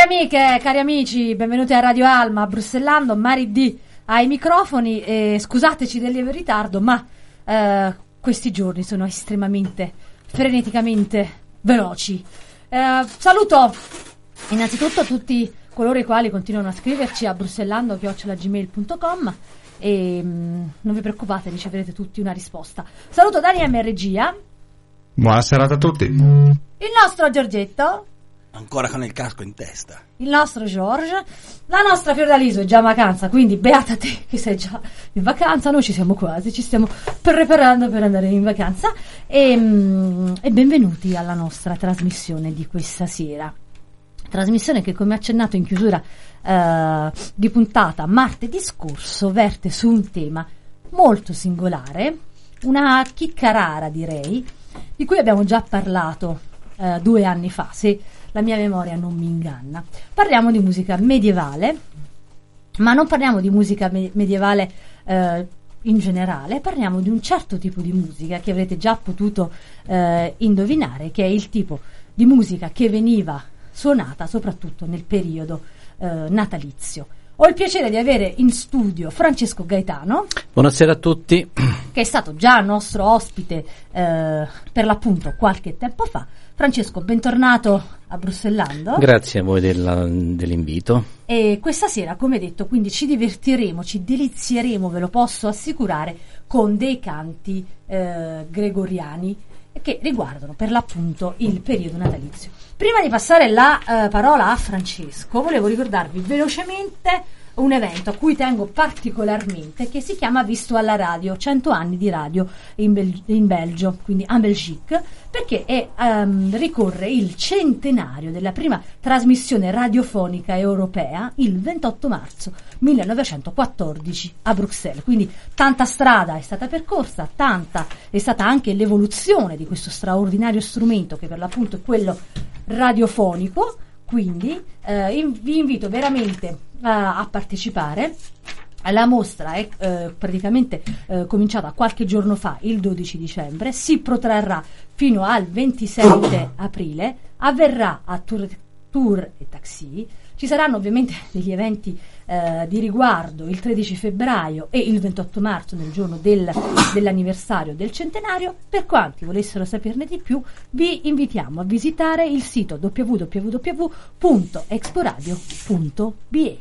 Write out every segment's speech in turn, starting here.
amiche, cari amici, benvenuti a Radio Alma, a Brussellando, Mari D ai microfoni. Scusateci del lieve ritardo, ma questi giorni sono estremamente, freneticamente veloci. Saluto innanzitutto tutti coloro i quali continuano a scriverci a brussellando@gmail.com e non vi preoccupate, riceverete tutti una risposta. Saluto Daniel in regia. Buona serata a tutti. Il nostro Giorgetto. Ancora con il casco in testa. Il nostro George. La nostra Fiordaliso è già in vacanza, quindi beata te che sei già in vacanza. Noi ci siamo quasi, ci stiamo preparando per andare in vacanza. E benvenuti alla nostra trasmissione di questa sera. Trasmissione che, come accennato in chiusura di puntata martedì scorso, verte su un tema molto singolare, una chicca rara direi, di cui abbiamo già parlato 2 anni fa, se la mia memoria non mi inganna. Parliamo di musica medievale, ma non parliamo di musica medievale in generale, parliamo di un certo tipo di musica che avrete già potuto indovinare, che è il tipo di musica che veniva suonata soprattutto nel periodo natalizio. Ho il piacere di avere in studio Francesco Gaetano. Buonasera a tutti. Che è stato già nostro ospite per l'appunto qualche tempo fa. Francesco, bentornato a Brussellando. Grazie a voi dell'invito. E questa sera, come detto, quindi ci divertiremo, ci delizieremo, ve lo posso assicurare, con dei canti gregoriani che riguardano per l'appunto il periodo natalizio. Prima di passare la parola a Francesco, volevo ricordarvi velocemente un evento a cui tengo particolarmente, che si chiama Visto alla radio, 100 anni di radio in Belgio, quindi en Belgique, perché ricorre il centenario della prima trasmissione radiofonica europea il 28 marzo 1914 a Bruxelles. Quindi tanta strada è stata percorsa, tanta è stata anche l'evoluzione di questo straordinario strumento che per l'appunto è quello radiofonico. Quindi vi invito veramente a partecipare. La mostra è praticamente cominciata qualche giorno fa, il 12 dicembre, si protrarrà fino al 27 aprile, avverrà a Tour e Taxi. Ci saranno ovviamente degli eventi di riguardo il 13 febbraio e il 28 marzo, nel giorno dell'anniversario del centenario. Per quanti volessero saperne di più, vi invitiamo a visitare il sito www.exporadio.be.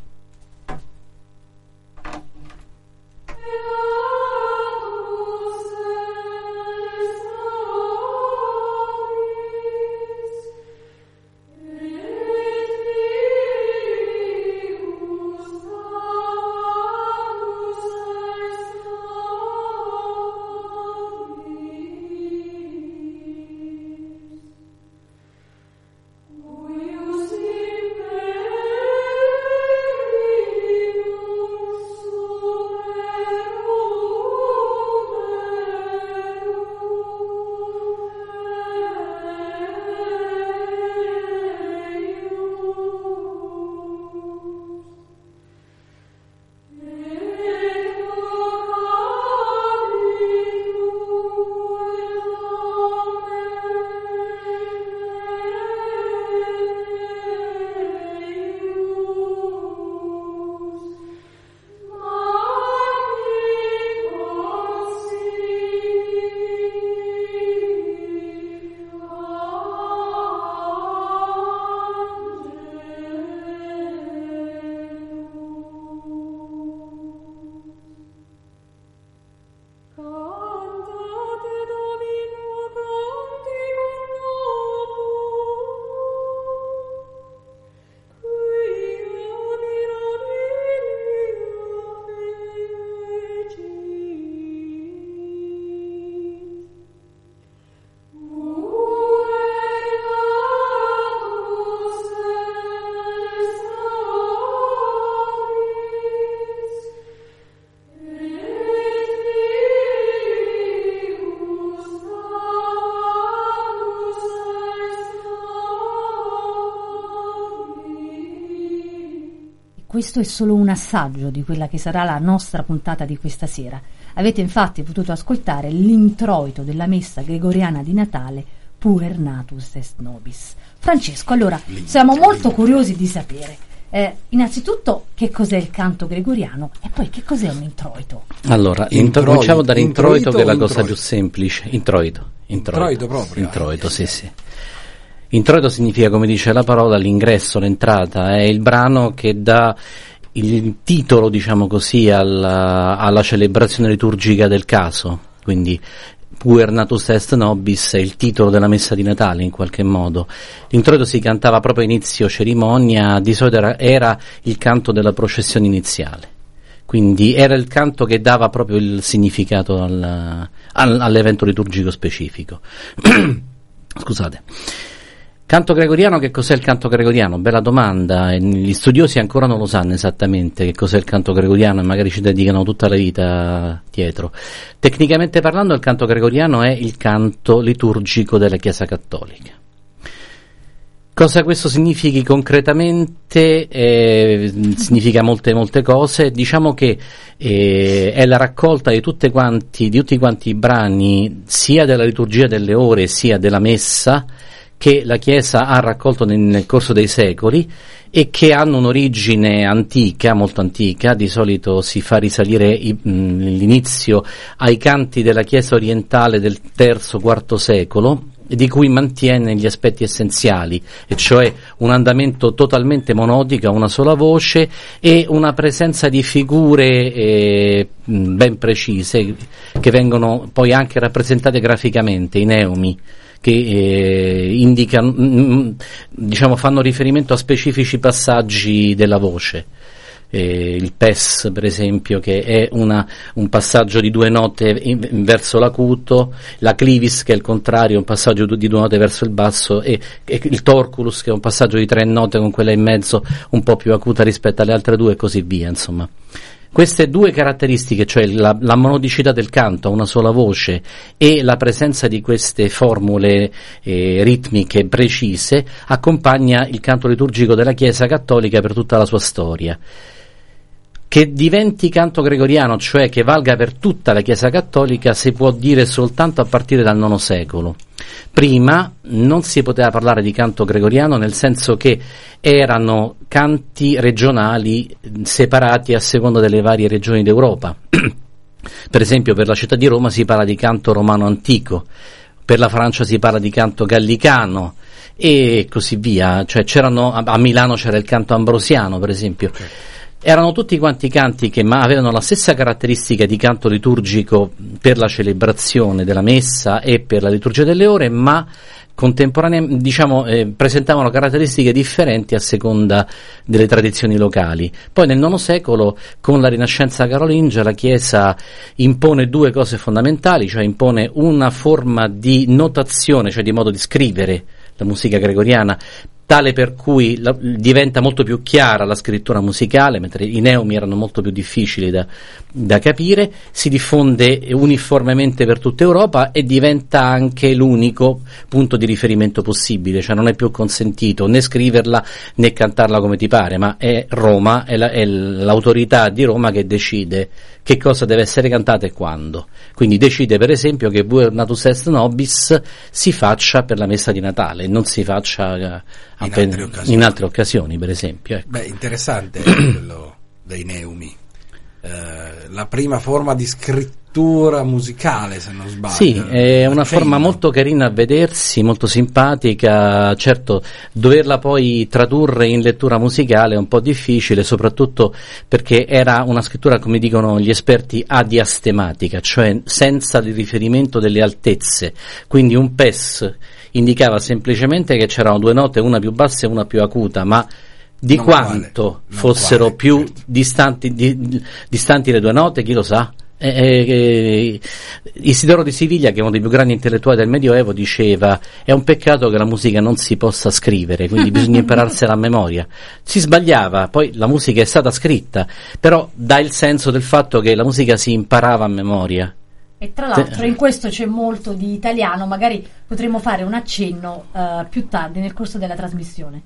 Questo è solo un assaggio di quella che sarà la nostra puntata di questa sera. Avete infatti potuto ascoltare l'introito della messa gregoriana di Natale puer natus est nobis. Francesco, allora siamo molto curiosi di sapere innanzitutto che cos'è il canto gregoriano e poi che cos'è un introito. Allora, cominciamo dall'introito, che è la cosa più semplice. Introito proprio. Introito, sì. Introito significa, come dice la parola, l'ingresso, l'entrata, è il brano che dà il titolo, diciamo così, alla celebrazione liturgica del caso, quindi puer natus est nobis è il titolo della messa di Natale in qualche modo. L'introito si cantava proprio a inizio cerimonia, di solito era il canto della processione iniziale, quindi era il canto che dava proprio il significato all'evento liturgico specifico. Scusate. Canto gregoriano, che cos'è il canto gregoriano? Bella domanda, gli studiosi ancora non lo sanno esattamente che cos'è il canto gregoriano e magari ci dedicano tutta la vita dietro. Tecnicamente parlando, il canto gregoriano è il canto liturgico della Chiesa Cattolica. Cosa questo significhi concretamente? Significa molte cose. Diciamo che è la raccolta di tutti quanti i brani, sia della liturgia delle ore sia della messa, che la Chiesa ha raccolto nel corso dei secoli e che hanno un'origine antica, molto antica. Di solito si fa risalire l'inizio ai canti della Chiesa orientale del III-IV secolo, di cui mantiene gli aspetti essenziali, e cioè un andamento totalmente monodico, una sola voce e una presenza di figure ben precise, che vengono poi anche rappresentate graficamente, i neumi, che indicano, diciamo, fanno riferimento a specifici passaggi della voce. Il pes, per esempio, che è un passaggio di 2 note verso l'acuto, la clivis, che è il contrario, un passaggio di 2 note verso il basso, e il torculus, che è un passaggio di 3 note con quella in mezzo un po' più acuta rispetto alle altre 2, e così via, insomma. Queste 2 caratteristiche, cioè la monodicità del canto a una sola voce e la presenza di queste formule ritmiche precise, accompagna il canto liturgico della Chiesa Cattolica per tutta la sua storia. Che diventi canto gregoriano, cioè che valga per tutta la Chiesa Cattolica, si può dire soltanto a partire dal IX secolo. Prima non si poteva parlare di canto gregoriano, nel senso che erano canti regionali separati a seconda delle varie regioni d'Europa. Per esempio, per la città di Roma si parla di canto romano antico, per la Francia si parla di canto gallicano e così via. Cioè a Milano c'era il canto ambrosiano, per esempio. Erano tutti quanti canti che avevano la stessa caratteristica di canto liturgico per la celebrazione della messa e per la liturgia delle ore, ma contemporaneamente, presentavano caratteristiche differenti a seconda delle tradizioni locali. Poi nel IX secolo, con la Rinascenza carolingia, la Chiesa impone 2 cose fondamentali, cioè impone una forma di notazione, cioè di modo di scrivere la musica gregoriana, tale per cui diventa molto più chiara la scrittura musicale, mentre i neumi erano molto più difficili da capire, si diffonde uniformemente per tutta Europa e diventa anche l'unico punto di riferimento possibile, cioè non è più consentito né scriverla né cantarla come ti pare, ma è Roma, è l'autorità di Roma che decide che cosa deve essere cantata e quando. Quindi decide, per esempio, che Puer natus est nobis si faccia per la messa di Natale, non si faccia in altre occasioni, per esempio. Ecco. Beh, interessante quello dei neumi. La prima forma di scrittura musicale, se non sbaglio. Sì, è una forma molto carina a vedersi, molto simpatica. Certo, doverla poi tradurre in lettura musicale è un po' difficile, soprattutto perché era una scrittura, come dicono gli esperti, adiastematica, cioè senza il riferimento delle altezze. Quindi un pes indicava semplicemente che c'erano 2 note, una più bassa e una più acuta, ma di quanto fossero più certo. distanti le 2 note, chi lo sa? Isidoro di Siviglia, che è uno dei più grandi intellettuali del Medioevo, diceva: è un peccato che la musica non si possa scrivere, quindi bisogna impararsela a memoria. Si sbagliava, poi la musica è stata scritta, però dà il senso del fatto che la musica si imparava a memoria. E tra l'altro in questo c'è molto di italiano, magari potremmo fare un accenno più tardi nel corso della trasmissione.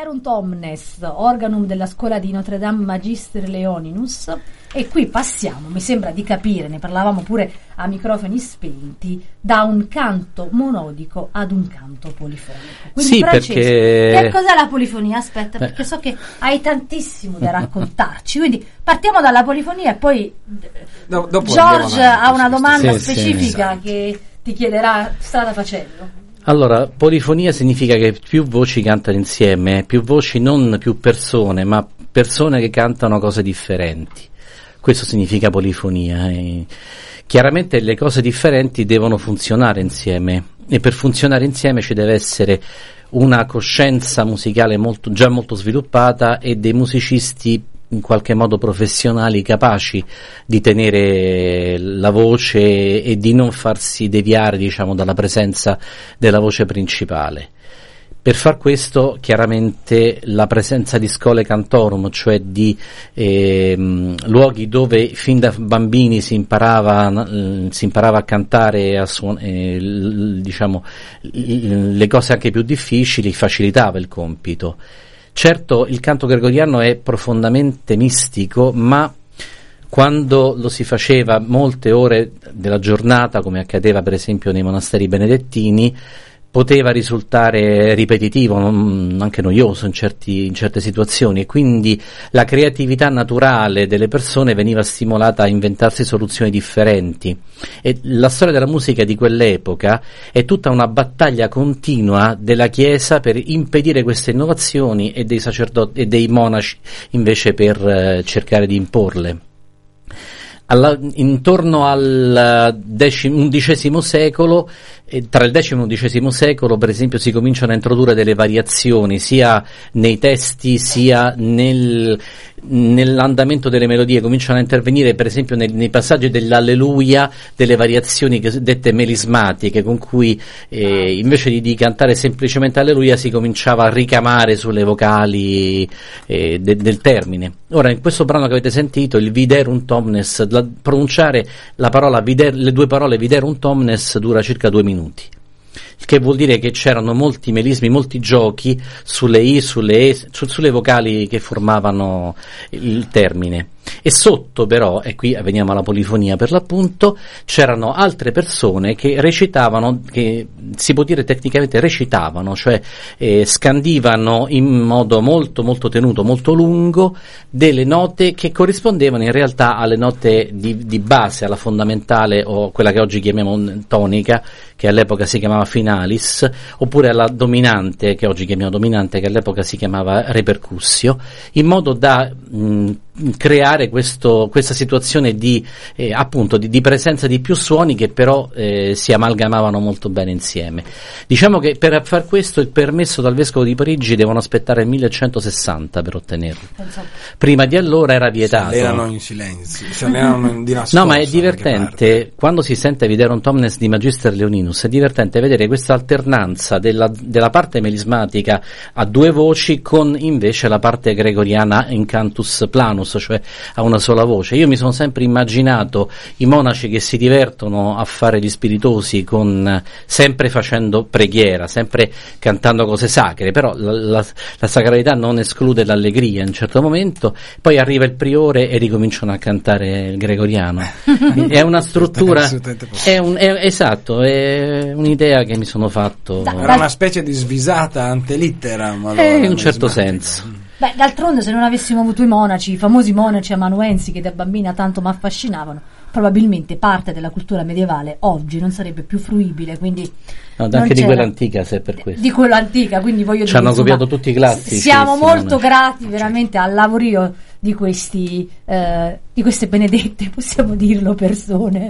Viderunt omnes, organum della scuola di Notre Dame Magister Leoninus, e qui passiamo, mi sembra di capire, ne parlavamo pure a microfoni spenti, da un canto monodico ad un canto polifonico. Quindi sì, Francesco, perché... che cos'è la polifonia? Aspetta, perché so che hai tantissimo da raccontarci, quindi partiamo dalla polifonia e poi dopo George ha una domanda sì, specifica sì. che ti chiederà strada facendo. Allora, polifonia significa che più voci cantano insieme, più voci, non più persone, ma persone che cantano cose differenti. Questo significa polifonia. E chiaramente le cose differenti devono funzionare insieme, e per funzionare insieme ci deve essere una coscienza musicale già molto sviluppata e dei musicisti in qualche modo professionali, capaci di tenere la voce e di non farsi deviare, diciamo, dalla presenza della voce principale. Per far questo, chiaramente, la presenza di schole cantorum, cioè di luoghi dove fin da bambini si imparava a cantare, diciamo, le cose anche più difficili, facilitava il compito. Certo, il canto gregoriano è profondamente mistico, ma quando lo si faceva molte ore della giornata, come accadeva per esempio nei monasteri benedettini, poteva risultare ripetitivo, anche noioso in certe situazioni, e quindi la creatività naturale delle persone veniva stimolata a inventarsi soluzioni differenti. E la storia della musica di quell'epoca è tutta una battaglia continua della Chiesa per impedire queste innovazioni e dei sacerdoti e dei monaci invece per cercare di imporle. Intorno al XI secolo, tra il X e l'XI secolo, per esempio, si cominciano a introdurre delle variazioni sia nei testi sia nell'andamento delle melodie. Cominciano a intervenire, per esempio, nei passaggi dell'Alleluia, delle variazioni dette melismatiche, con cui invece di cantare semplicemente Alleluia si cominciava a ricamare sulle vocali del termine. Ora, in questo brano che avete sentito, il Viderunt omnes, pronunciare le due parole Viderunt omnes dura circa 2 minuti. Il che vuol dire che c'erano molti melismi, molti giochi sulle I, sulle E, sulle vocali che formavano il termine. E sotto però, e qui veniamo alla polifonia per l'appunto, c'erano altre persone che recitavano, che si può dire tecnicamente recitavano, cioè scandivano in modo molto molto tenuto, molto lungo, delle note che corrispondevano in realtà alle note di base, alla fondamentale, o quella che oggi chiamiamo tonica, che all'epoca si chiamava finalis, oppure alla dominante, che oggi chiamiamo dominante, che all'epoca si chiamava repercussio, in modo da creare questa situazione di presenza di più suoni che però si amalgamavano molto bene insieme. Diciamo che per far questo il permesso dal vescovo di Parigi devono aspettare il 1160 per ottenerlo. Prima di allora era vietato. Si allenano in silenzio, si allenano di nascosto. No, ma è divertente, quando si sente Viderunt omnes di Magister Leoninus, è divertente vedere questa alternanza della parte melismatica a 2 voci con invece la parte gregoriana in cantus planus, cioè a una sola voce. Io mi sono sempre immaginato i monaci che si divertono a fare gli spiritosi sempre facendo preghiera, sempre cantando cose sacre, però la sacralità non esclude l'allegria in un certo momento. Poi arriva il priore e ricominciano a cantare il gregoriano. È una struttura, esatto, è un'idea che mi sono fatto. Era una specie di svisata ante litteram, allora, in un certo senso. Beh, d'altronde, se non avessimo avuto i famosi monaci amanuensi che da bambina tanto mi affascinavano, probabilmente parte della cultura medievale oggi non sarebbe più fruibile, quindi anche di quella antica, se per questo. Di quella antica, quindi voglio dire, hanno copiato tutti i classici. Siamo molto grati veramente al lavorio di queste benedette, possiamo dirlo, persone.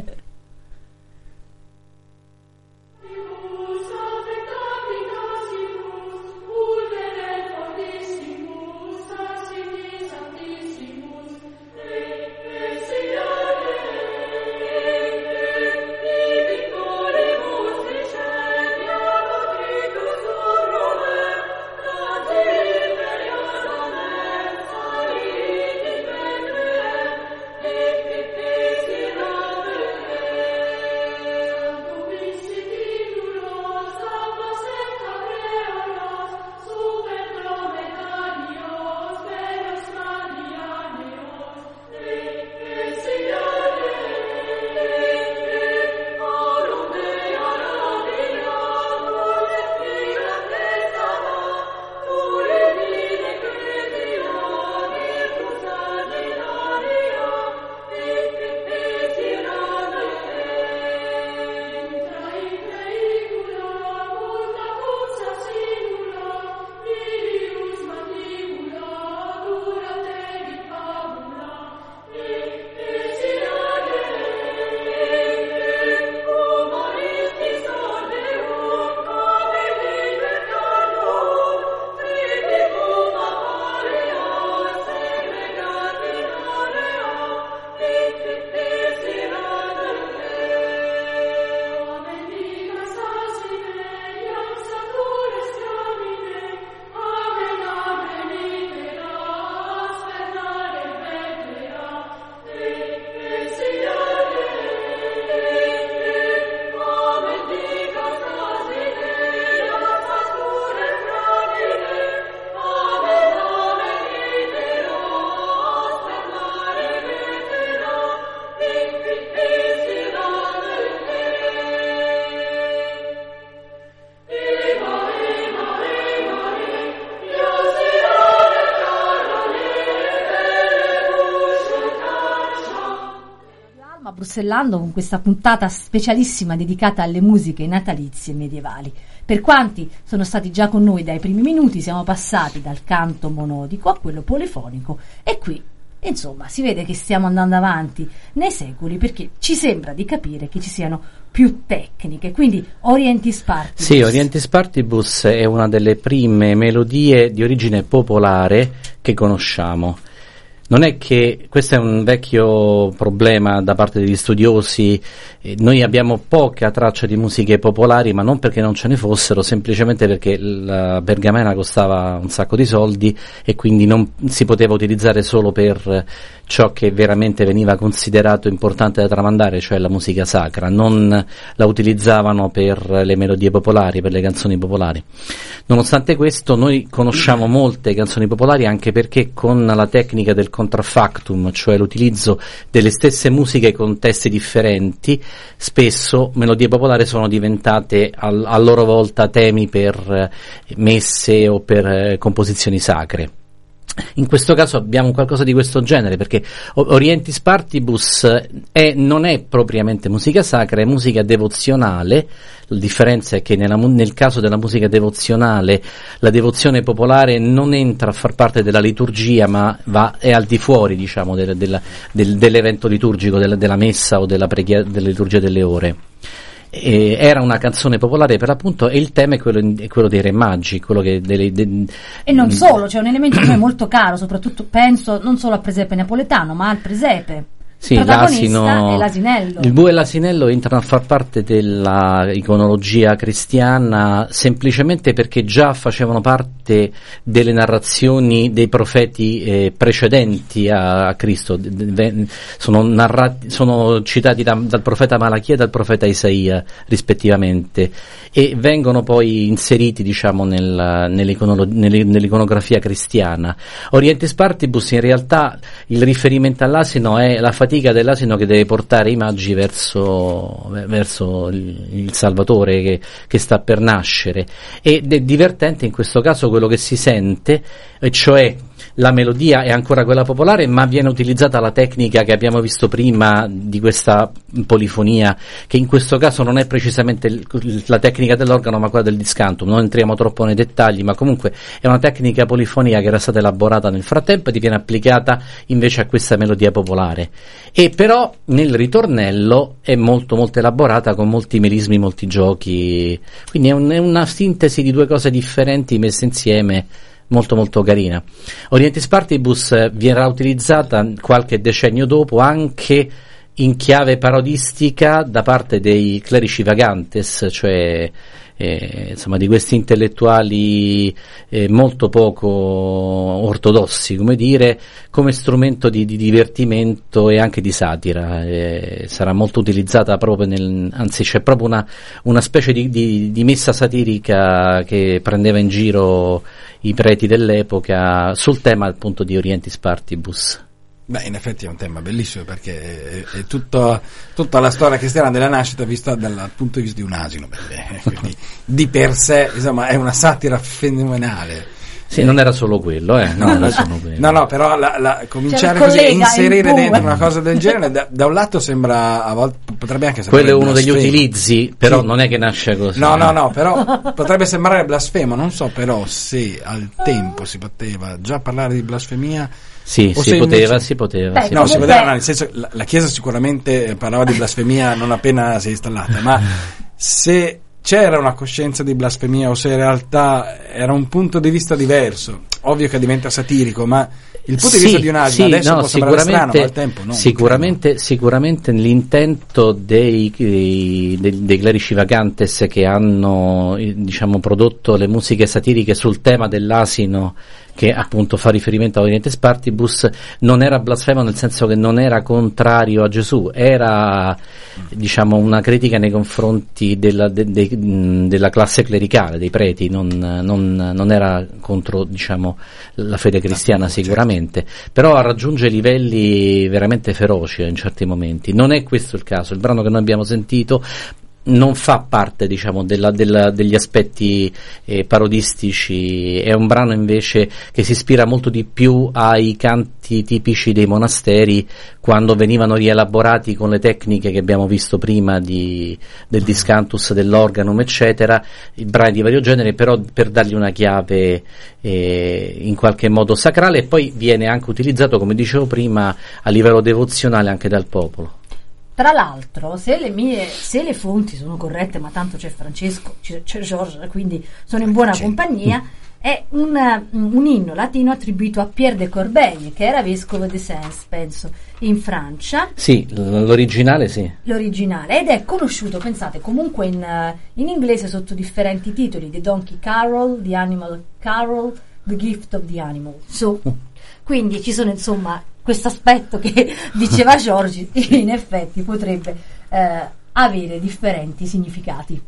Bruxellando con questa puntata specialissima dedicata alle musiche natalizie medievali. Per quanti sono stati già con noi dai primi minuti, siamo passati dal canto monodico a quello polifonico e qui, insomma, si vede che stiamo andando avanti nei secoli, perché ci sembra di capire che ci siano più tecniche. Quindi Orientis Partibus. Sì, Orientis Partibus è una delle prime melodie di origine popolare che conosciamo. Non è che questo è un vecchio problema da parte degli studiosi, noi abbiamo poca traccia di musiche popolari, ma non perché non ce ne fossero, semplicemente perché la pergamena costava un sacco di soldi e quindi non si poteva utilizzare solo per ciò che veramente veniva considerato importante da tramandare, cioè la musica sacra. Non la utilizzavano per le melodie popolari, per le canzoni popolari. Nonostante questo, noi conosciamo molte canzoni popolari, anche perché con la tecnica del contraffactum, cioè l'utilizzo delle stesse musiche con testi differenti, spesso melodie popolari sono diventate a loro volta temi per messe o per composizioni sacre. In questo caso abbiamo qualcosa di questo genere, perché Orientis Partibus non è propriamente musica sacra, è musica devozionale. La differenza è che nel caso della musica devozionale la devozione popolare non entra a far parte della liturgia, ma è al di fuori, diciamo, dell'evento liturgico, della messa o della liturgia delle ore. Era una canzone popolare per l'appunto, e il tema è quello dei Re Magi, quello che e non solo, c'è un elemento che è molto caro, soprattutto penso non solo al presepe napoletano, ma al presepe. Sì, l'asino e l'asinello. Il bue e l'asinello entrano a far parte della iconologia cristiana semplicemente perché già facevano parte delle narrazioni dei profeti precedenti a Cristo. Sono citati dal profeta Malachia e dal profeta Isaia rispettivamente, e vengono poi inseriti, diciamo, nell'iconografia cristiana. Orientis Partibus, in realtà il riferimento all'asino è la fatica dell'asino che deve portare i magi verso il Salvatore che sta per nascere. Ed è divertente in questo caso quello che si sente, e cioè la melodia è ancora quella popolare, ma viene utilizzata la tecnica che abbiamo visto prima di questa polifonia, che in questo caso non è precisamente la tecnica dell'organo, ma quella del discantum. Non entriamo troppo nei dettagli, ma comunque è una tecnica polifonica che era stata elaborata nel frattempo e ti viene applicata invece a questa melodia popolare. E però nel ritornello è molto molto elaborata, con molti melismi, molti giochi, quindi è una sintesi di due cose differenti messe insieme, molto molto carina. Orientis Partibus verrà utilizzata qualche decennio dopo anche in chiave parodistica da parte dei clerici vagantes, cioè insomma di questi intellettuali molto poco ortodossi, come dire, come strumento di divertimento e anche di satira. Sarà molto utilizzata proprio anzi c'è proprio una specie di messa satirica che prendeva in giro i preti dell'epoca sul tema appunto di Orientis Partibus. Beh, in effetti è un tema bellissimo, perché è tutta la storia cristiana della nascita vista dal punto di vista di un asino, quindi di per sé, insomma, è una satira fenomenale. Sì, non era solo quello, No, però cominciare così a inserire dentro una cosa del genere, da un lato sembra, a volte potrebbe anche sembrare quello è uno blasfemo. Degli utilizzi, però sì. Non è che nasce così. No, però potrebbe sembrare blasfemo, non so però se al tempo si poteva già parlare di blasfemia. Sì, si poteva. No, si poteva, nel senso, la Chiesa sicuramente parlava di blasfemia non appena si è installata, ma se c'era una coscienza di blasfemia o se in realtà era un punto di vista diverso, ovvio che diventa satirico, ma il punto di vista di un asino adesso può sembrare strano, ma al tempo no. Sicuramente l'intento dei clerici vagantes che hanno, diciamo, prodotto le musiche satiriche sul tema dell'asino, che appunto fa riferimento a Orientis Partibus, non era blasfemo nel senso che non era contrario a Gesù, era, diciamo, una critica nei confronti della classe clericale, dei preti, non era contro, diciamo, la fede cristiana sicuramente, però raggiunge livelli veramente feroci in certi momenti. Non è questo il caso. Il brano che noi abbiamo sentito non fa parte, diciamo, degli aspetti parodistici. È un brano invece che si ispira molto di più ai canti tipici dei monasteri, quando venivano rielaborati con le tecniche che abbiamo visto prima del discantus, dell'organum, eccetera, i brani di vario genere, però per dargli una chiave in qualche modo sacrale, e poi viene anche utilizzato, come dicevo prima, a livello devozionale anche dal popolo. Tra l'altro, se le fonti sono corrette, ma tanto c'è Francesco, c'è George, quindi sono in buona compagnia, è un inno latino attribuito a Pierre de Corbeil, che era vescovo de Sens, penso, in Francia. Sì, l'originale sì. L'originale, ed è conosciuto, pensate, comunque in inglese sotto differenti titoli: The Donkey Carol, The Animal Carol, The Gift of the Animal. Quindi ci sono, insomma, questo aspetto che diceva Giorgi, in effetti potrebbe avere differenti significati.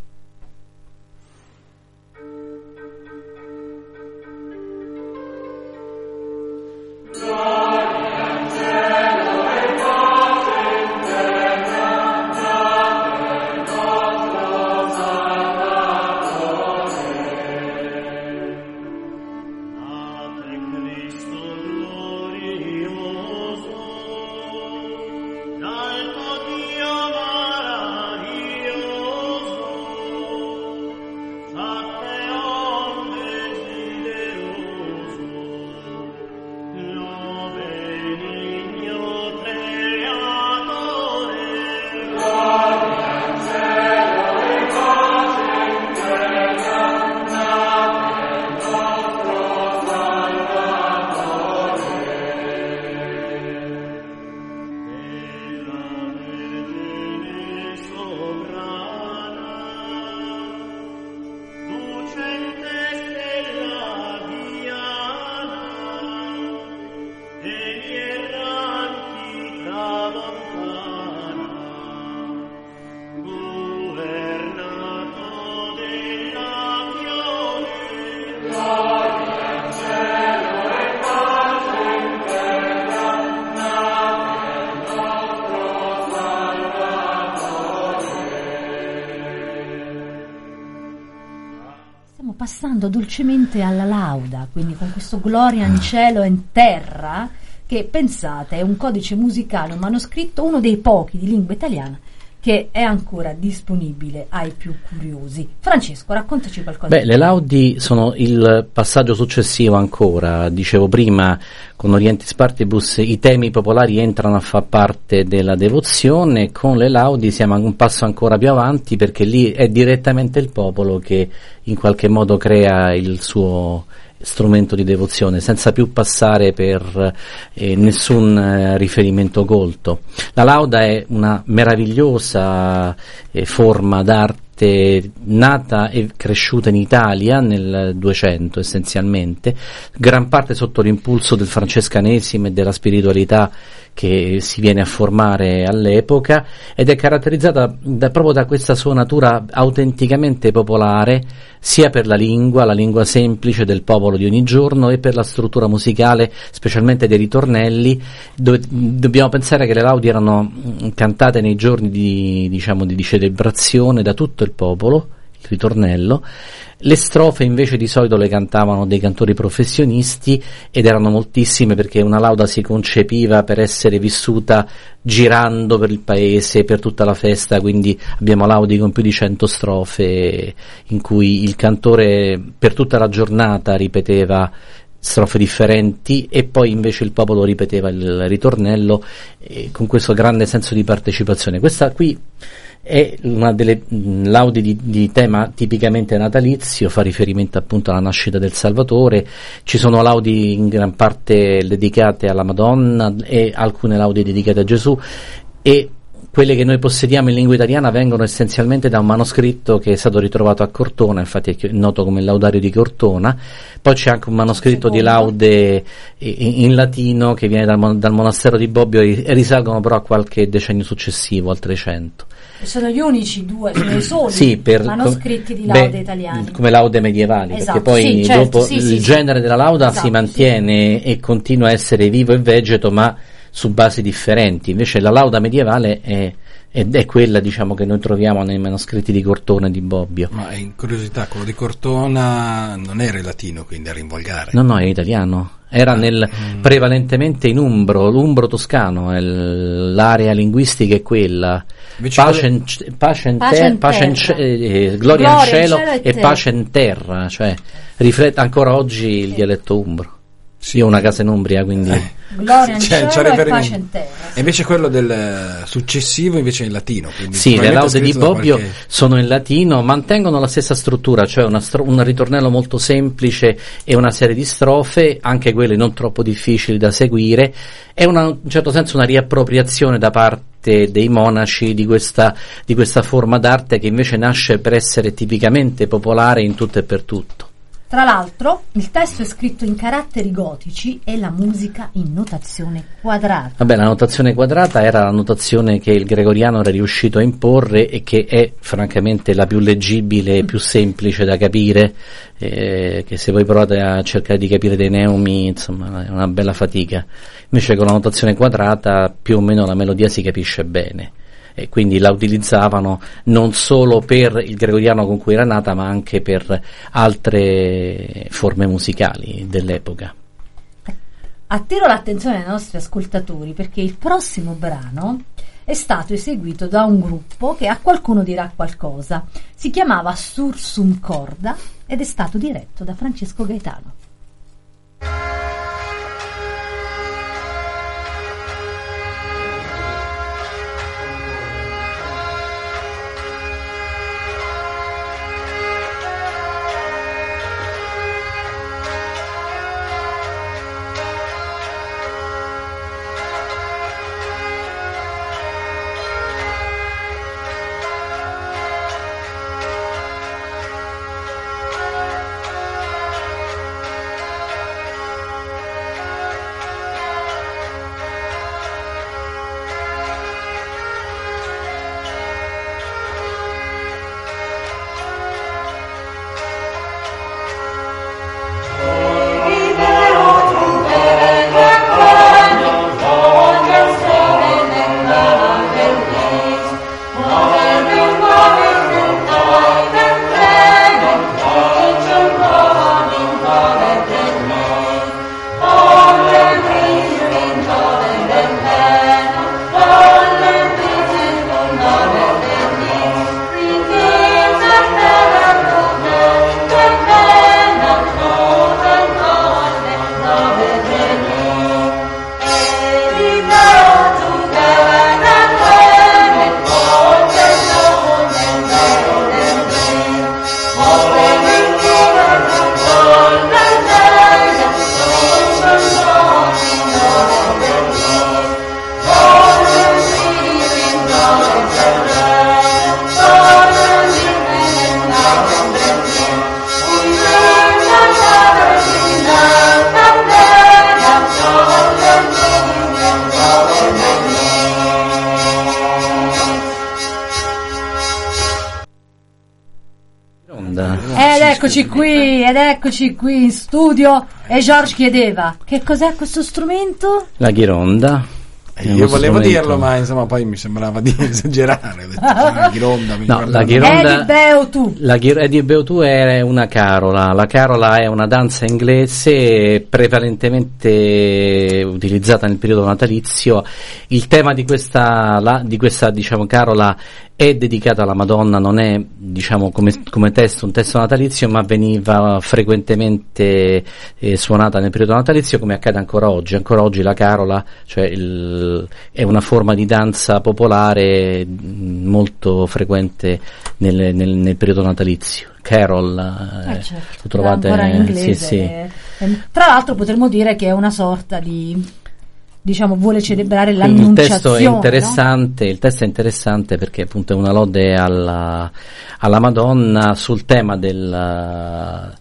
Passando dolcemente alla lauda, quindi con questo Gloria in cielo e in terra, che pensate è un codice musicale, un manoscritto, uno dei pochi di lingua italiana che è ancora disponibile ai più curiosi. Francesco, raccontaci qualcosa. Le laudi sono il passaggio successivo ancora. Dicevo prima, con Orientis Partibus i temi popolari entrano a far parte della devozione, con le laudi siamo un passo ancora più avanti, perché lì è direttamente il popolo che in qualche modo crea il suo strumento di devozione, senza più passare per nessun riferimento colto. La lauda è una meravigliosa forma d'arte nata e cresciuta in Italia nel 200 essenzialmente, gran parte sotto l'impulso del francescanesimo e della spiritualità che si viene a formare all'epoca, ed è caratterizzata proprio da questa sua natura autenticamente popolare, sia per la lingua semplice del popolo di ogni giorno, e per la struttura musicale, specialmente dei ritornelli, dove dobbiamo pensare che le laudi erano cantate nei giorni di celebrazione da tutto il popolo, il ritornello. Le strofe invece di solito le cantavano dei cantori professionisti, ed erano moltissime, perché una lauda si concepiva per essere vissuta girando per il paese, per tutta la festa, quindi abbiamo laudi con più di 100 strofe in cui il cantore per tutta la giornata ripeteva strofe differenti, e poi invece il popolo ripeteva il ritornello, con questo grande senso di partecipazione. Questa qui è una delle laudi di tema tipicamente natalizio, fa riferimento appunto alla nascita del Salvatore. Ci sono laudi in gran parte dedicate alla Madonna e alcune laudi dedicate a Gesù, e quelle che noi possediamo in lingua italiana vengono essenzialmente da un manoscritto che è stato ritrovato a Cortona, infatti è noto come il Laudario di Cortona. Poi c'è anche un manoscritto di laude in latino che viene dal monastero di Bobbio, e risalgono però a qualche decennio successivo, al 300. Sono gli unici due, sono i soli manoscritti di laude italiani. Come laude medievali, esatto, perché poi dopo il genere della lauda si mantiene e continua a essere vivo e vegeto, ma su basi differenti. Invece la lauda medievale è ed è quella, diciamo, che noi troviamo nei manoscritti di Cortona e di Bobbio. Ma in curiosità, quello di Cortona non era in latino, quindi era in volgare? No, è italiano. Era prevalentemente in umbro toscano, l'area linguistica è quella. Gloria in cielo e pace in terra, cioè riflette ancora oggi il dialetto umbro. Sì. Io ho una casa in Umbria, quindi gloria in cielo e pace in terra. E invece quello del successivo invece è in latino. Sì, le laude di Bobbio sono in latino, mantengono la stessa struttura, cioè un ritornello molto semplice e una serie di strofe, anche quelle non troppo difficili da seguire. È in un certo senso una riappropriazione da parte dei monaci di questa forma d'arte, che invece nasce per essere tipicamente popolare in tutto e per tutto. Tra l'altro, il testo è scritto in caratteri gotici e la musica in notazione quadrata. Vabbè, la notazione quadrata era la notazione che il gregoriano era riuscito a imporre e che è francamente la più leggibile e più semplice da capire, che se voi provate a cercare di capire dei neumi, insomma, è una bella fatica. Invece con la notazione quadrata più o meno la melodia si capisce bene. E quindi la utilizzavano non solo per il gregoriano con cui era nata, ma anche per altre forme musicali dell'epoca. Attiro l'attenzione dei nostri ascoltatori perché il prossimo brano è stato eseguito da un gruppo che a qualcuno dirà qualcosa. Si chiamava Sursum Corda ed è stato diretto da Francesco Gaetano. Ed eccoci qui in studio e George chiedeva: che cos'è questo strumento? La ghironda. Io volevo dirlo, ma insomma poi mi sembrava di esagerare. Ho detto, la ghironda, la ghironda. Eddie Beautù è una carola. La carola è una danza inglese prevalentemente utilizzata nel periodo natalizio. Il tema di questa diciamo carola è dedicata alla Madonna, non è, diciamo, come testo un testo natalizio, ma veniva frequentemente suonata nel periodo natalizio, come accade ancora oggi. Ancora oggi la carola, cioè è una forma di danza popolare molto frequente nel periodo natalizio. Carol, certo, lo trovate ancora in inglese. Sì. Tra l'altro potremmo dire che è una sorta di, diciamo, vuole celebrare l'annunciazione. Il testo è interessante perché appunto è una lode alla Madonna sul tema della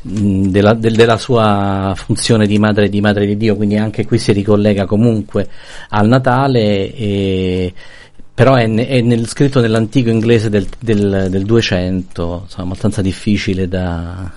sua funzione di madre di Dio, quindi anche qui si ricollega comunque al Natale, però è scritto nell'antico inglese del 200, insomma, abbastanza difficile da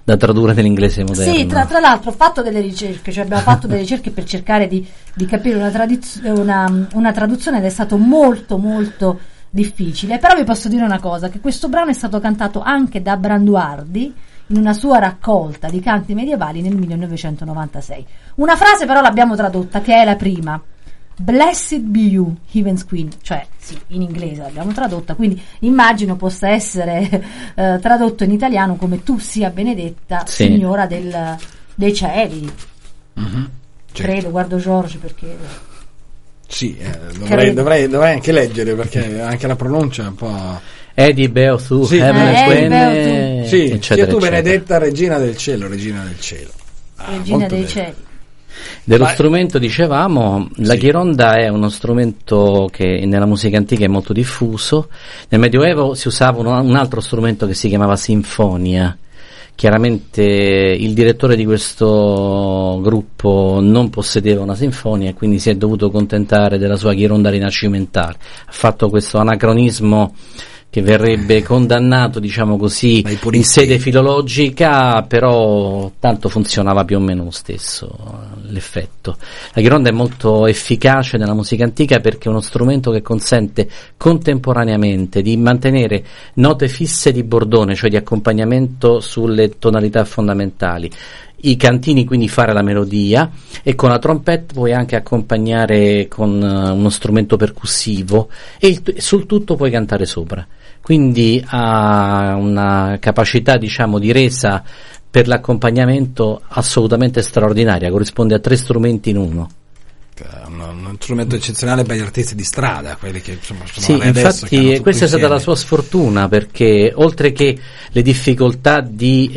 da tradurre nell'inglese moderno. Sì, tra l'altro ho fatto delle ricerche, cioè abbiamo fatto delle ricerche per cercare di capire una traduzione ed è stato molto molto difficile, però vi posso dire una cosa, che questo brano è stato cantato anche da Branduardi in una sua raccolta di canti medievali nel 1996. Una frase però l'abbiamo tradotta, che è la prima: Blessed be you, Heaven's Queen, cioè sì, in inglese l'abbiamo tradotta, quindi immagino possa essere tradotto in italiano come tu sia benedetta, sì, signora dei cieli. Mm-hmm. Credo, guardo George perché... Sì, dovrei anche leggere, perché anche la pronuncia è un po'... Edi beo tu, sì, sì, eccetera, sia tu benedetta, eccetera. regina del cielo. Regina dei cieli. Dello strumento dicevamo, la ghironda è uno strumento che nella musica antica è molto diffuso. Nel Medioevo si usava un altro strumento che si chiamava sinfonia. Chiaramente il direttore di questo gruppo non possedeva una sinfonia e quindi si è dovuto accontentare della sua ghironda rinascimentale. Ha fatto questo anacronismo che verrebbe condannato, diciamo così, in sede filologica, però tanto funzionava più o meno lo stesso l'effetto. La ghironda è molto efficace nella musica antica perché è uno strumento che consente contemporaneamente di mantenere note fisse di bordone, cioè di accompagnamento sulle tonalità fondamentali, i cantini, quindi fare la melodia, e con la trompetta puoi anche accompagnare con uno strumento percussivo e sul tutto puoi cantare sopra, quindi ha una capacità, diciamo, di resa per l'accompagnamento assolutamente straordinaria, corrisponde a 3 strumenti in uno. Un strumento eccezionale per gli artisti di strada, quelli che insomma sono sì, adesso, infatti questa è stata la sua sfortuna, perché oltre che le difficoltà di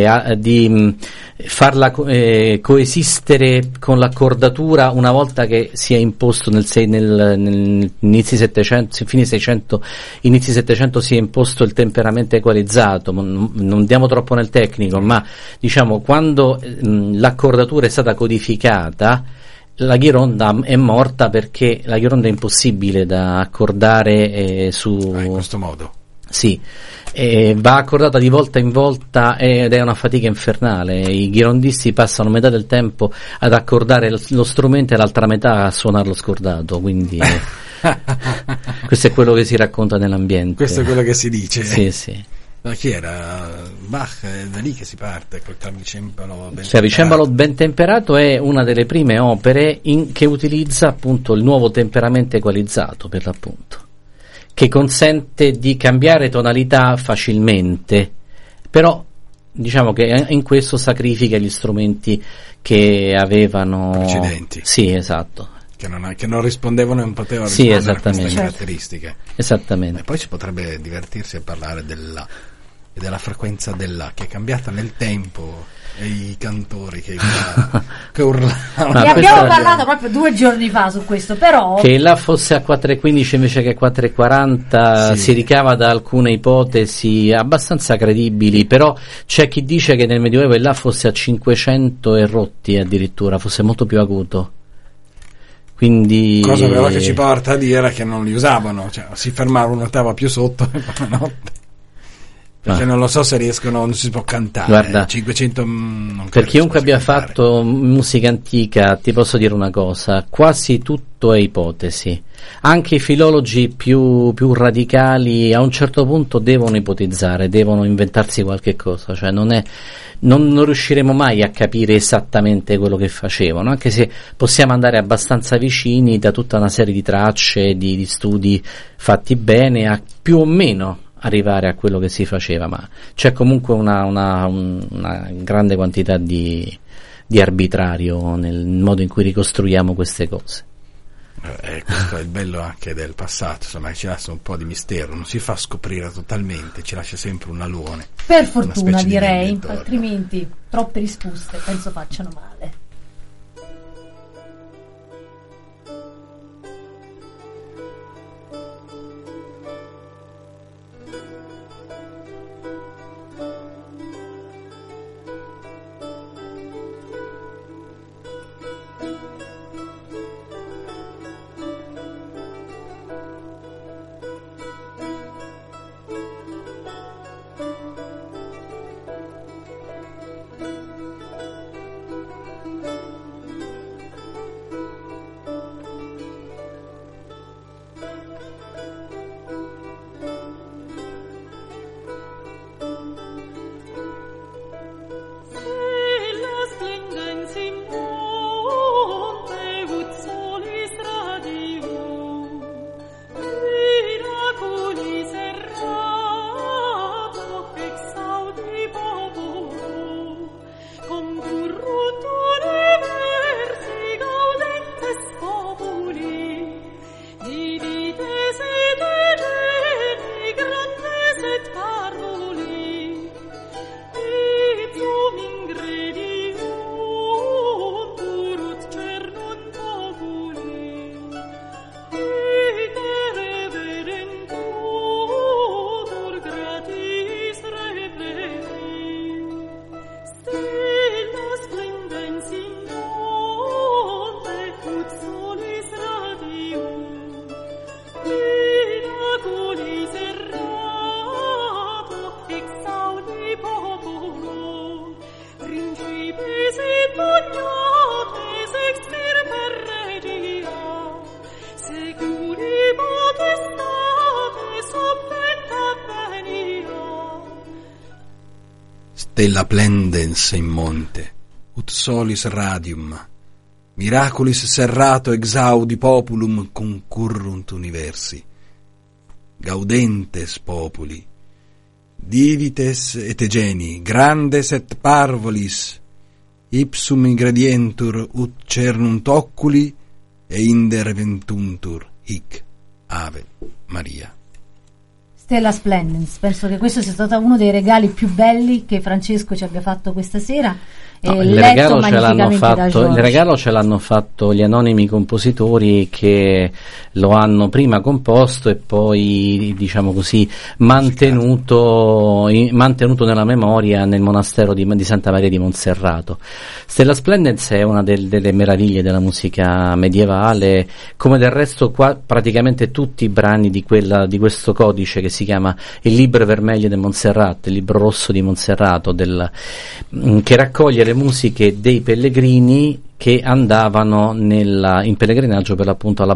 farla coesistere con l'accordatura una volta che si è imposto nel inizi 700, fine 600, inizi 700 si è imposto il temperamento equalizzato, non andiamo troppo nel tecnico, ma diciamo quando l'accordatura è stata codificata, la ghironda è morta, perché la ghironda è impossibile da accordare in questo modo. Sì, va accordata di volta in volta ed è una fatica infernale. I ghirondisti passano metà del tempo ad accordare lo strumento e l'altra metà a suonarlo scordato, quindi questo è quello che si racconta nell'ambiente. Questo è quello che si dice. Sì, sì. Ma chi era? Bach, è da lì che si parte col clavicembalo ben clavicembalo ben temperato è una delle prime opere che utilizza appunto il nuovo temperamento equalizzato, per l'appunto, che consente di cambiare tonalità facilmente, però diciamo che in questo sacrifica gli strumenti che avevano precedenti. Sì, esatto. Che non rispondevano e non potevano rispondere a queste caratteristiche. Esattamente. E poi si potrebbe divertirsi a parlare della frequenza della che è cambiata nel tempo, e i cantori che urlavano. Ne abbiamo parlato proprio 2 giorni fa su questo, però che là fosse a 4,15 invece che a 4,40 si ricava da alcune ipotesi abbastanza credibili, però c'è chi dice che nel Medioevo là fosse a 500 e rotti, addirittura fosse molto più acuto. Quindi cosa però che ci porta a dire che non li usavano, cioè si fermava un'ottava più sotto e poi la notte, perché non lo so se riescono, non si può cantare. Guarda, 500 non per chiunque abbia fatto musica antica ti posso dire una cosa: quasi tutto è ipotesi. Anche i filologi più radicali a un certo punto devono ipotizzare, devono inventarsi qualche cosa, cioè non riusciremo mai a capire esattamente quello che facevano, anche se possiamo andare abbastanza vicini da tutta una serie di tracce, di studi fatti bene, a più o meno arrivare a quello che si faceva, ma c'è comunque una grande quantità di arbitrario nel modo in cui ricostruiamo queste cose. Questo è il bello anche del passato, insomma, ci lascia un po' di mistero, non si fa scoprire totalmente, ci lascia sempre un alone. Per fortuna, direi, altrimenti troppe risposte penso facciano male. stella plendens in monte, ut solis radium, miraculis serrato exaudi populum concurrunt universi, gaudentes populi, divites et geni, grandes et parvolis, ipsum ingredientur ut cernunt oculi e interventuntur hic Ave Maria. Stella Splendens, penso che questo sia stato uno dei regali più belli che Francesco ci abbia fatto questa sera. No, il regalo ce l'hanno fatto gli anonimi compositori che lo hanno prima composto e poi, diciamo così, mantenuto nella memoria nel monastero di Santa Maria di Monserrato. Stella Splendens è una delle meraviglie della musica medievale, come del resto qua praticamente tutti i brani di questo codice che si chiama il Libro Vermelho di Montserrat, il Libro Rosso di Monserrato, che raccoglie le musiche dei pellegrini che andavano in pellegrinaggio per l'appunto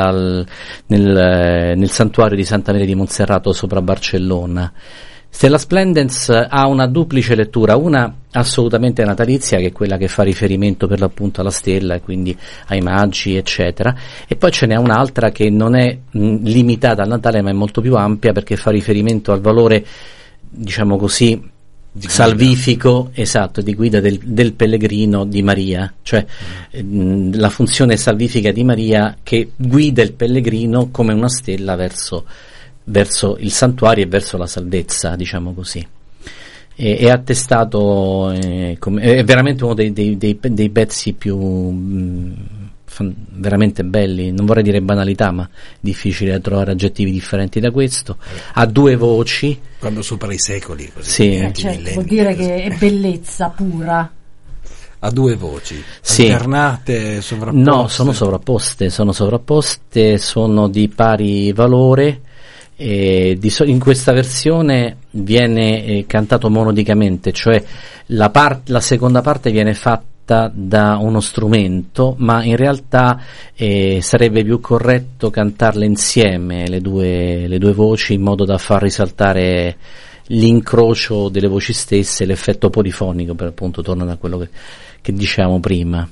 nel santuario di Santa Maria di Monserrato sopra Barcellona. Stella Splendens ha una duplice lettura, una assolutamente natalizia, che è quella che fa riferimento per l'appunto alla stella e quindi ai magi eccetera, e poi ce n'è un'altra che non è limitata al Natale ma è molto più ampia, perché fa riferimento al valore, diciamo così, salvifico, esatto, di guida del pellegrino di Maria, cioè la funzione salvifica di Maria che guida il pellegrino come una stella verso il santuario e verso la salvezza, diciamo così. È attestato, è veramente uno dei pezzi più veramente belli, non vorrei dire banalità, ma difficile da trovare aggettivi differenti da questo. Ha due voci. Quando supera i secoli, così, sì, certo, vuol dire che è bellezza pura. Ha due voci, sì. Alternate, sovrapposte? No, sono sovrapposte, sono di pari valore. In questa versione viene cantato monodicamente, cioè la seconda parte viene fatta da uno strumento, ma in realtà sarebbe più corretto cantarle insieme le due voci, in modo da far risaltare l'incrocio delle voci stesse, l'effetto polifonico, per appunto tornando a quello che diciamo prima.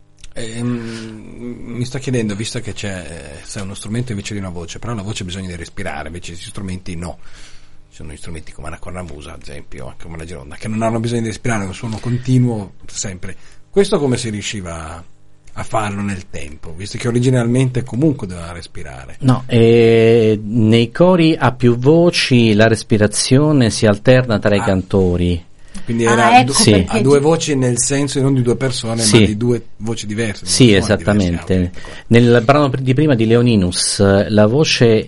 Mi sto chiedendo, visto che c'è uno strumento invece di una voce, però la voce bisogna respirare, invece questi strumenti no. Ci sono gli strumenti come una cornamusa, ad esempio, anche come la gironda, che non hanno bisogno di respirare, è un suono continuo sempre. Questo come si riusciva a farlo nel tempo, visto che originalmente comunque doveva respirare? No, nei cori a più voci la respirazione si alterna tra i cantori. Quindi era ecco a due voci, nel senso non di due persone, sì, ma di due voci diverse. Sì, esattamente. Nel brano di prima di Leoninus la voce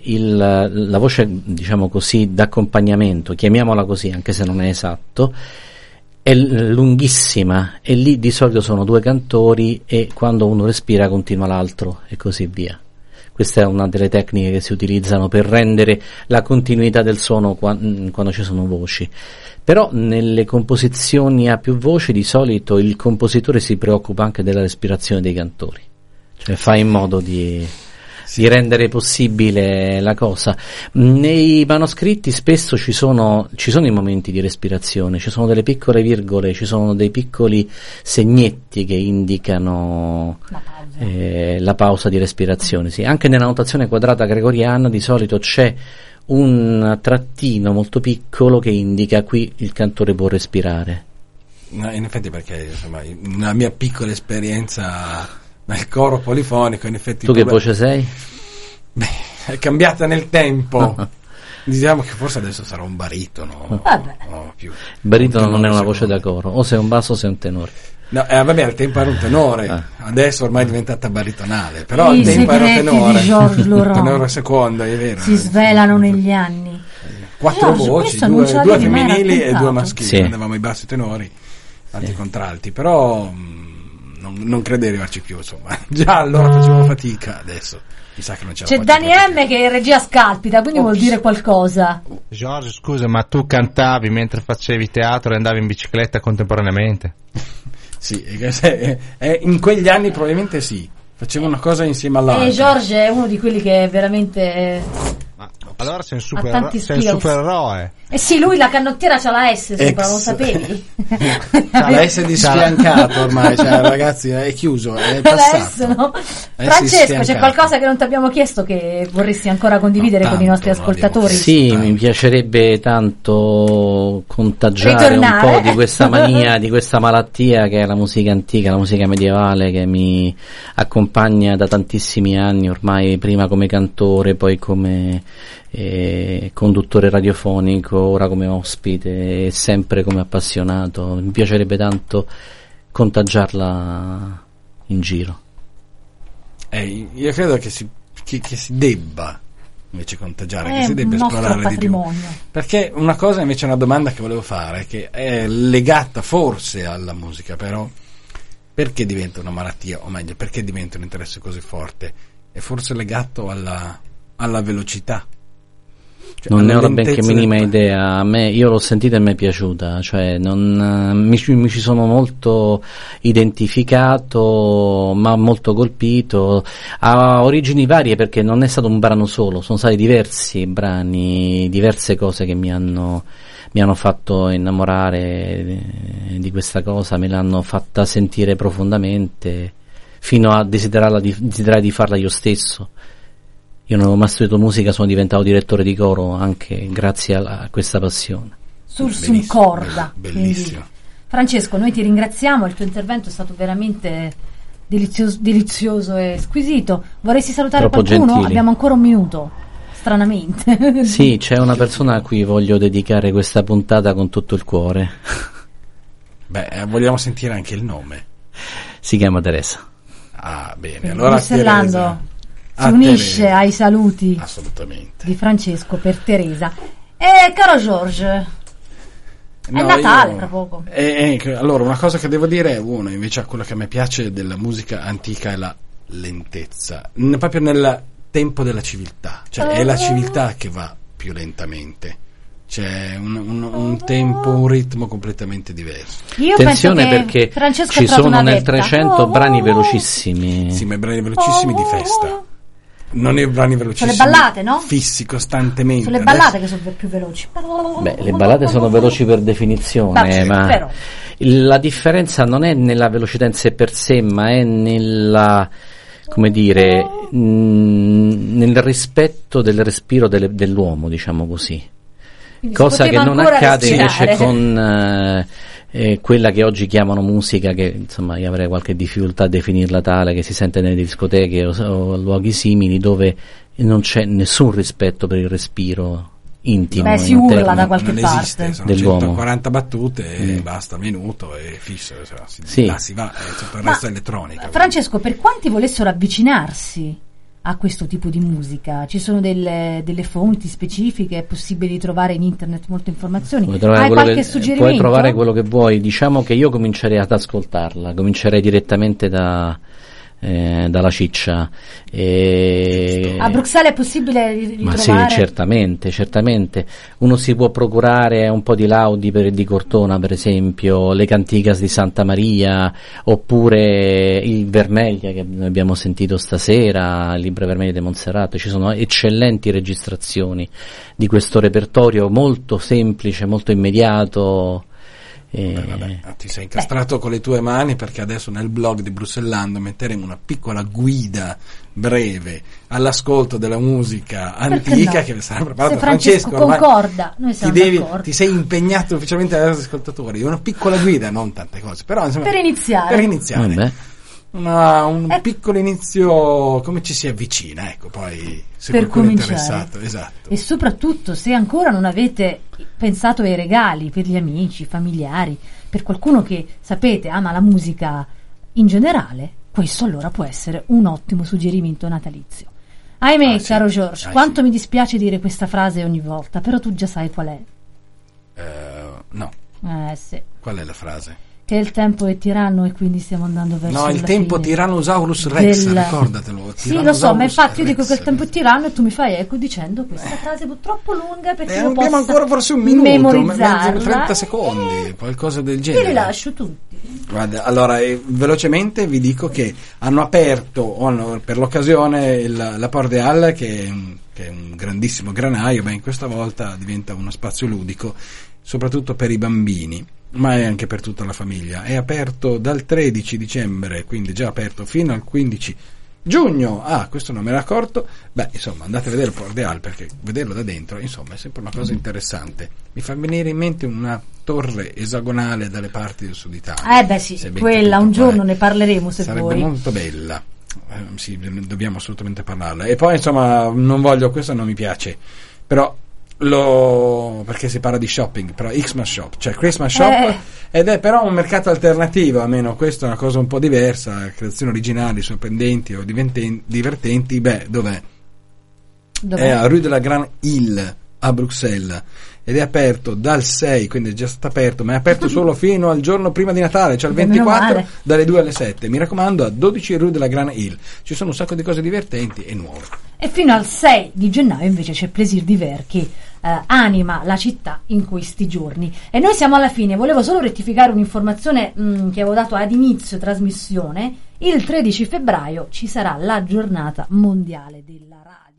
diciamo così d'accompagnamento, chiamiamola così anche se non è esatto, è lunghissima, e lì di solito sono due cantori e quando uno respira continua l'altro e così via. Questa è una delle tecniche che si utilizzano per rendere la continuità del suono quando ci sono voci. Però nelle composizioni a più voci di solito il compositore si preoccupa anche della respirazione dei cantori, cioè fa in modo di rendere possibile la cosa. Nei manoscritti spesso ci sono i momenti di respirazione, ci sono delle piccole virgole, ci sono dei piccoli segnetti che indicano la pausa di respirazione. Sì. Anche nella notazione quadrata gregoriana di solito c'è un trattino molto piccolo che indica qui il cantore può respirare. No, in effetti, perché insomma, una mia piccola esperienza nel coro polifonico, in effetti. Tu che voce sei? Beh, è cambiata nel tempo. Diciamo che forse adesso sarà un baritono. No, più. Baritono non è una voce da coro, o sei un basso o sei un tenore. No, vabbè, al tempo era un tenore, adesso ormai è diventata baritonale, però al tempo era tenore. Tenore secondo, è vero. Si svelano negli anni. 4 voci, due femminili e 2 maschili, sì. Andavamo ai bassi tenori, alti contralti, però non credo di arrivarci più, insomma. Già allora facevo fatica, adesso mi sa che non ce la faccio. C'è Dani M che è regia scalpita, quindi vuol dire qualcosa. Giorgio, scusa, ma tu cantavi mentre facevi teatro e andavi in bicicletta contemporaneamente? Sì, in quegli anni probabilmente sì, facevo una cosa insieme all'altra. Giorgio è uno di quelli che è veramente Allora sei un supereroe. Sì, lui la canottiera c'ha la S sopra, lo sapevi? C'ha la S di sfiancato ormai, cioè, ragazzi, è chiuso, è passato. No? Francesco, c'è qualcosa che non ti abbiamo chiesto che vorresti ancora condividere con i nostri ascoltatori? Sì, mi piacerebbe tanto contagiare un po' di questa mania, di questa malattia che è la musica antica, la musica medievale, che mi accompagna da tantissimi anni ormai, prima come cantore, poi come conduttore radiofonico, ora come ospite e sempre come appassionato. Mi piacerebbe tanto contagiarla in giro. Io credo che si debba invece contagiare, che si debba esplorare di più, perché una cosa invece, una domanda che volevo fare, che è legata forse alla musica, però perché diventa una malattia, o meglio perché diventa un interesse così forte? È forse legato alla velocità. Cioè, non ne ho la benché minima idea. Io l'ho sentita e mi è piaciuta, cioè mi ci sono molto identificato, ma molto colpito. Ha origini varie, perché non è stato un brano solo, sono stati diversi brani, diverse cose che mi hanno fatto innamorare di questa cosa, me l'hanno fatta sentire profondamente, fino a desiderare di farla io stesso. Io non ho mai studiato musica, sono diventato direttore di coro anche grazie a questa passione. Sursum corda. Bellissimo. Quindi, Francesco, noi ti ringraziamo, il tuo intervento è stato veramente delizioso e squisito. Vorresti salutare Troppo qualcuno? Gentili. Abbiamo ancora un minuto, stranamente. Sì, c'è una persona a cui voglio dedicare questa puntata con tutto il cuore. Vogliamo sentire anche il nome. Si chiama Teresa. Ah, bene. Allora Teresa si unisce ai saluti assolutamente di Francesco per Teresa. E caro George, è Natale tra poco. Allora, una cosa che devo dire è invece quello che a me piace della musica antica è la lentezza, proprio nel tempo della civiltà, cioè è la civiltà che va più lentamente. C'è un tempo, un ritmo completamente diverso. Io attenzione, penso che perché Francesco ci sono nel 300 brani velocissimi. Sì, ma i brani velocissimi di festa. Non i brani velocissimi. Sono le ballate, no? Fissi costantemente. Sono le ballate che sono più veloci. Le ballate sono veloci per definizione, ma però la differenza non è nella velocità in sé per sé, ma è nella, come dire, nel rispetto del respiro dell'uomo, diciamo così. Quindi cosa che non accade invece con quella che oggi chiamano musica, che insomma io avrei qualche difficoltà a definirla tale, che si sente nelle discoteche o luoghi simili, dove non c'è nessun rispetto per il respiro intimo. Si urla da qualche parte. Esiste, sono dell'uomo. 140 battute e basta, minuto e fisso, là si va, tutto il resto è elettronica. Francesco, per quanti volessero avvicinarsi a questo tipo di musica, ci sono delle fonti specifiche? È possibile trovare in internet molte informazioni? Hai qualche suggerimento? Puoi trovare quello che vuoi. Diciamo che io comincerei ad ascoltarla, comincerei direttamente dalla ciccia. A Bruxelles è possibile ritrovare? Ma sì, certamente. Uno si può procurare un po' di laudi di Cortona, per esempio, le Cantigas di Santa Maria, oppure il Vermeglia che noi abbiamo sentito stasera, il Libro Vermeglia di Montserrat. Ci sono eccellenti registrazioni di questo repertorio, molto semplice, molto immediato. Ti sei incastrato con le tue mani, perché adesso nel blog di Bruxellando metteremo una piccola guida breve all'ascolto della musica antica, che sarà preparata. Francesco concorda, noi siamo d'accordo. Ti sei impegnato ufficialmente agli ascoltatori, una piccola guida, non tante cose, però insomma, per iniziare un piccolo inizio, come ci si avvicina, ecco, poi se per qualcuno è cominciare. interessato, esatto. E soprattutto, se ancora non avete pensato ai regali per gli amici, familiari, per qualcuno che sapete ama la musica in generale, questo allora può essere un ottimo suggerimento natalizio. Ahimè, caro George, quanto mi dispiace dire questa frase ogni volta, però tu già sai qual è. No. Sì. Qual è la frase? Che il tempo è tiranno e quindi stiamo andando verso il tempo fine. Tyrannosaurus Rex, ricordatelo. Sì, lo so, ma infatti io dico che il tempo è tiranno e tu mi fai eco dicendo questa frase troppo lunga perché io abbiamo ancora forse un minuto, 30 secondi, qualcosa del genere. Li rilascio tutti. Guarda, allora velocemente vi dico che hanno aperto per l'occasione la Port des Halles, che è un grandissimo granaio. In questa volta diventa uno spazio ludico soprattutto per i bambini, ma è anche per tutta la famiglia. È aperto dal 13 dicembre, quindi già aperto fino al 15 giugno. Questo non me l'ero accorto. Insomma, andate a vedere il Port des Halles, perché vederlo da dentro, insomma, è sempre una cosa interessante. Mi fa venire in mente una torre esagonale dalle parti del sud Italia. Quella un giorno ne parleremo, se sarebbe vuoi. Molto bella. Sì, dobbiamo assolutamente parlarla. E poi, insomma, questo non mi piace, però perché si parla di shopping, però Xmas Shop, cioè Christmas Shop, ed è però un mercato alternativo, almeno questa è una cosa un po' diversa, creazioni originali, sorprendenti o divertenti. Dov'è? È a Rue de la Grande Île a Bruxelles, ed è aperto dal 6, quindi è già stato aperto, ma è aperto solo fino al giorno prima di Natale, cioè il 24, dalle 2 alle 7. Mi raccomando, a 12 Rue de la Grande Île ci sono un sacco di cose divertenti e nuove. E fino al 6 di gennaio invece c'è Plaisir d'Hiver, che anima la città in questi giorni. E noi siamo alla fine. Volevo solo rettificare un'informazione che avevo dato ad inizio trasmissione. Il 13 febbraio ci sarà la giornata mondiale della radio.